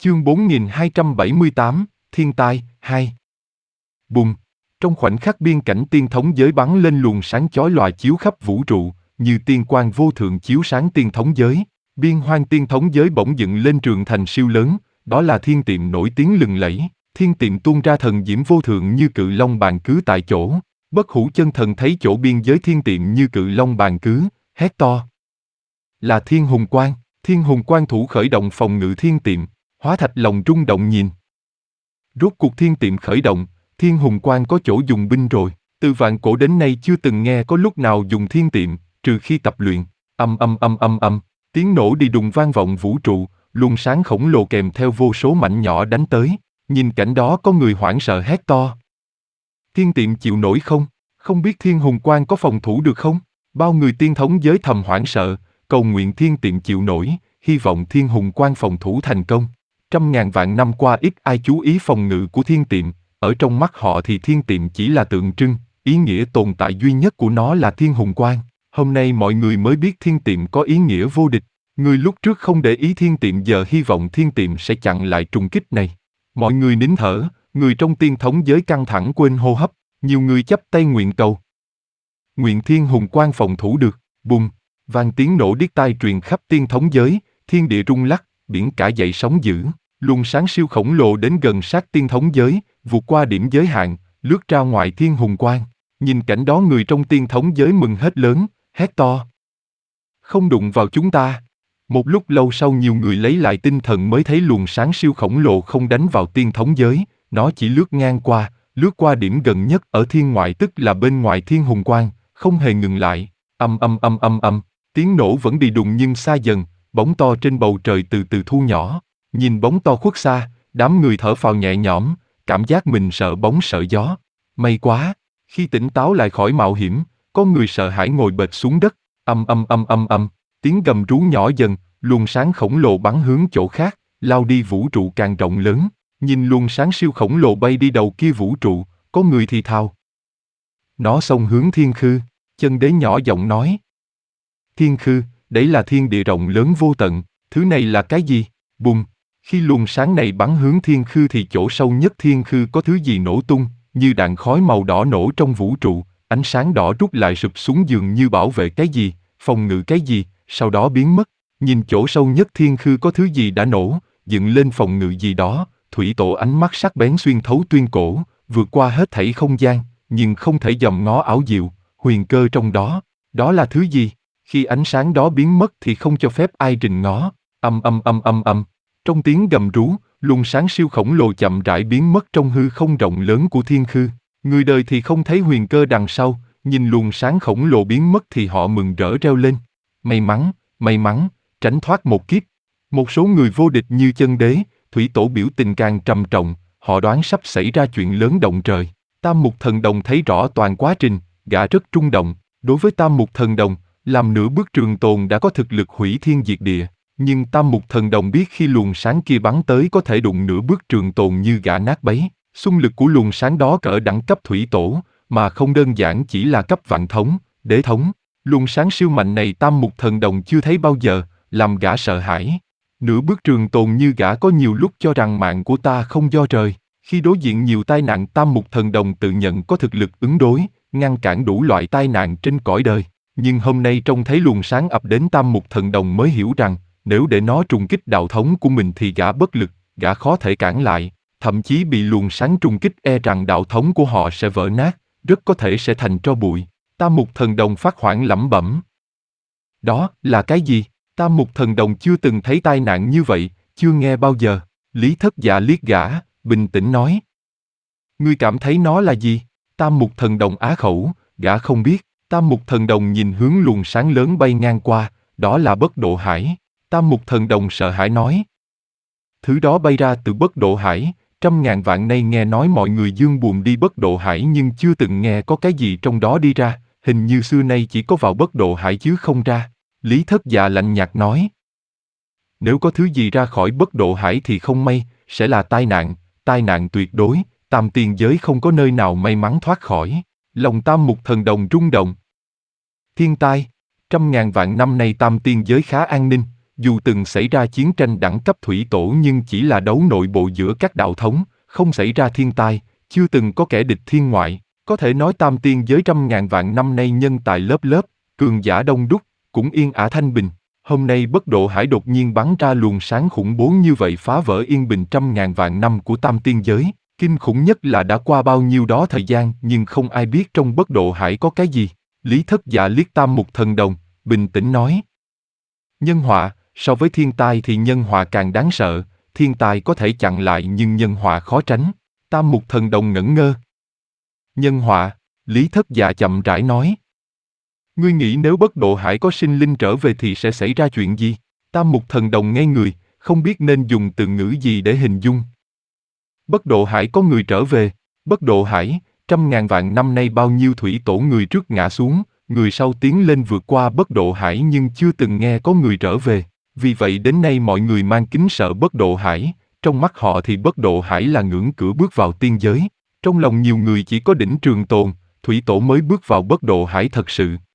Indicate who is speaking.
Speaker 1: Chương 4278, Thiên tai, 2. Bùng! Trong khoảnh khắc biên cảnh tiên thống giới bắn lên luồng sáng chói lòa chiếu khắp vũ trụ, như tiên quang vô thượng chiếu sáng tiên thống giới. Biên hoang tiên thống giới bỗng dựng lên trường thành siêu lớn, đó là thiên tiệm nổi tiếng lừng lẫy. Thiên tiệm tuôn ra thần diễm vô thượng như cự long bàn cứ tại chỗ. Bất hủ chân thần thấy chỗ biên giới thiên tiệm như cự long bàn cứ, hét to. Là Thiên Hùng Quang. Thiên Hùng Quang thủ khởi động phòng ngự thiên tiệm. Hóa Thạch lòng rung động nhìn. Rốt cuộc thiên tiệm khởi động, Thiên Hùng Quang có chỗ dùng binh rồi. Từ vạn cổ đến nay chưa từng nghe có lúc nào dùng thiên tiệm, trừ khi tập luyện. Tiếng nổ đi đùng vang vọng vũ trụ, luồng sáng khổng lồ kèm theo vô số mảnh nhỏ đánh tới. Nhìn cảnh đó có người hoảng sợ hét to. Thiên tiệm chịu nổi không? Không biết Thiên Hùng Quang có phòng thủ được không? Bao người tiên thống giới thầm hoảng sợ, cầu nguyện thiên tiệm chịu nổi, hy vọng Thiên Hùng Quang phòng thủ thành công. Trăm ngàn vạn năm qua ít ai chú ý phòng ngự của thiên tiệm, ở trong mắt họ thì thiên tiệm chỉ là tượng trưng, ý nghĩa tồn tại duy nhất của nó là Thiên Hùng Quang. Hôm nay mọi người mới biết thiên tiệm có ý nghĩa vô địch. Người lúc trước không để ý thiên tiệm giờ hy vọng thiên tiệm sẽ chặn lại trùng kích này. Mọi người nín thở, người trong tiên thống giới căng thẳng quên hô hấp, nhiều người chắp tay nguyện cầu. Nguyện Thiên Hùng Quang phòng thủ được, bùng, vang tiếng nổ điếc tai truyền khắp tiên thống giới, thiên địa rung lắc, biển cả dậy sóng dữ. Luồng sáng siêu khổng lồ đến gần sát tiên thống giới, vượt qua điểm giới hạn, lướt ra ngoài Thiên Hùng Quang. Nhìn cảnh đó người trong tiên thống giới mừng hết lớn, hét to. Không đụng vào chúng ta. Một lúc lâu sau nhiều người lấy lại tinh thần mới thấy luồng sáng siêu khổng lồ không đánh vào tiên thống giới, nó chỉ lướt ngang qua, lướt qua điểm gần nhất ở thiên ngoại tức là bên ngoài Thiên Hùng Quang, không hề ngừng lại. Tiếng nổ vẫn đi đùng nhưng xa dần, bóng to trên bầu trời từ từ thu nhỏ. Nhìn bóng to khuất xa, đám người thở phào nhẹ nhõm, cảm giác mình sợ bóng sợ gió. May quá, khi tỉnh táo lại khỏi mạo hiểm, có người sợ hãi ngồi bệt xuống đất. Tiếng gầm rú nhỏ dần, luồng sáng khổng lồ bắn hướng chỗ khác, lao đi vũ trụ càng rộng lớn. Nhìn luồng sáng siêu khổng lồ bay đi đầu kia vũ trụ, có người thì thào. Nó xông hướng thiên khư, chân đế nhỏ giọng nói. Thiên khư, đấy là thiên địa rộng lớn vô tận, thứ này là cái gì? Bùng! Khi luồng sáng này bắn hướng thiên khư thì chỗ sâu nhất thiên khư có thứ gì nổ tung, như đạn khói màu đỏ nổ trong vũ trụ, ánh sáng đỏ rút lại sụp xuống dường như bảo vệ cái gì, phòng ngự cái gì, sau đó biến mất. Nhìn chỗ sâu nhất thiên khư có thứ gì đã nổ, dựng lên phòng ngự gì đó, thủy tổ ánh mắt sắc bén xuyên thấu tuyên cổ, vượt qua hết thảy không gian, nhưng không thể dòm ngó ảo diệu, huyền cơ trong đó. Đó là thứ gì? Khi ánh sáng đó biến mất thì không cho phép ai rình ngó. Trong tiếng gầm rú, luồng sáng siêu khổng lồ chậm rãi biến mất trong hư không rộng lớn của thiên khư. Người đời thì không thấy huyền cơ đằng sau, nhìn luồng sáng khổng lồ biến mất thì họ mừng rỡ reo lên. May mắn, tránh thoát một kiếp. Một số người vô địch như chân đế, thủy tổ biểu tình càng trầm trọng, họ đoán sắp xảy ra chuyện lớn động trời. Tam Mục Thần Đồng thấy rõ toàn quá trình, gã rất rung động. Đối với Tam Mục Thần Đồng, làm nửa bước trường tồn đã có thực lực hủy thiên diệt địa. Nhưng Tam Mục Thần Đồng biết khi luồng sáng kia bắn tới có thể đụng nửa bước trường tồn như gã nát bấy. Xung lực của luồng sáng đó cỡ đẳng cấp thủy tổ, mà không đơn giản chỉ là cấp vạn thống, đế thống. Luồng sáng siêu mạnh này Tam Mục Thần Đồng chưa thấy bao giờ, làm gã sợ hãi. Nửa bước trường tồn như gã có nhiều lúc cho rằng mạng của ta không do trời. Khi đối diện nhiều tai nạn Tam Mục Thần Đồng tự nhận có thực lực ứng đối, ngăn cản đủ loại tai nạn trên cõi đời. Nhưng hôm nay trông thấy luồng sáng ập đến Tam Mục Thần Đồng mới hiểu rằng, nếu để nó trùng kích đạo thống của mình thì gã bất lực, gã khó thể cản lại, thậm chí bị luồng sáng trùng kích rằng đạo thống của họ sẽ vỡ nát, rất có thể sẽ thành tro bụi. Tam Mục Thần Đồng phát hoảng lẩm bẩm. Đó là cái gì? Tam Mục Thần Đồng chưa từng thấy tai nạn như vậy, chưa nghe bao giờ. Lý Thất Dạ liếc gã, bình tĩnh nói. Ngươi cảm thấy nó là gì? Tam Mục Thần Đồng á khẩu, gã không biết. Tam Mục Thần Đồng nhìn hướng luồng sáng lớn bay ngang qua, đó là Bất Độ Hải. Tam Mục Thần Đồng sợ hãi nói. Thứ đó bay ra từ Bất Độ Hải, trăm ngàn vạn nay nghe nói mọi người dương buồm đi Bất Độ Hải nhưng chưa từng nghe có cái gì trong đó đi ra, hình như xưa nay chỉ có vào Bất Độ Hải chứ không ra. Lý Thất Dạ lạnh nhạt nói. Nếu có thứ gì ra khỏi Bất Độ Hải thì không may, sẽ là tai nạn tuyệt đối, tam tiên giới không có nơi nào may mắn thoát khỏi. Lòng Tam Mục Thần Đồng rung động. Thiên tai, trăm ngàn vạn năm nay tam tiên giới khá an ninh, Dù từng xảy ra chiến tranh đẳng cấp thủy tổ nhưng chỉ là đấu nội bộ giữa các đạo thống, không xảy ra thiên tai, chưa từng có kẻ địch thiên ngoại. Có thể nói tam tiên giới trăm ngàn vạn năm nay nhân tài lớp lớp, cường giả đông đúc, cũng yên ả thanh bình. Hôm nay Bất Độ Hải đột nhiên bắn ra luồng sáng khủng bố như vậy phá vỡ yên bình trăm ngàn vạn năm của tam tiên giới. Kinh khủng nhất là đã qua bao nhiêu đó thời gian nhưng không ai biết trong Bất Độ Hải có cái gì. Lý Thất Dạ liếc Tam Mục Thần Đồng, bình tĩnh nói. Nhân họa, so với thiên tai thì nhân họa càng đáng sợ, thiên tai có thể chặn lại nhưng nhân họa khó tránh. Tam Mục Thần Đồng ngẩn ngơ. Nhân họa, Lý Thất Dạ chậm rãi nói. Ngươi nghĩ nếu Bất Độ Hải có sinh linh trở về thì sẽ xảy ra chuyện gì? Tam Mục Thần Đồng ngây người, không biết nên dùng từ ngữ gì để hình dung. Bất Độ Hải có người trở về. Bất Độ Hải, trăm ngàn vạn năm nay bao nhiêu thủy tổ người trước ngã xuống, người sau tiến lên vượt qua Bất Độ Hải nhưng chưa từng nghe có người trở về. Vì vậy đến nay mọi người mang kính sợ Bất Độ Hải, trong mắt họ thì Bất Độ Hải là ngưỡng cửa bước vào tiên giới. Trong lòng nhiều người chỉ có đỉnh Trường Tồn, thủy tổ mới bước vào Bất Độ Hải thật sự.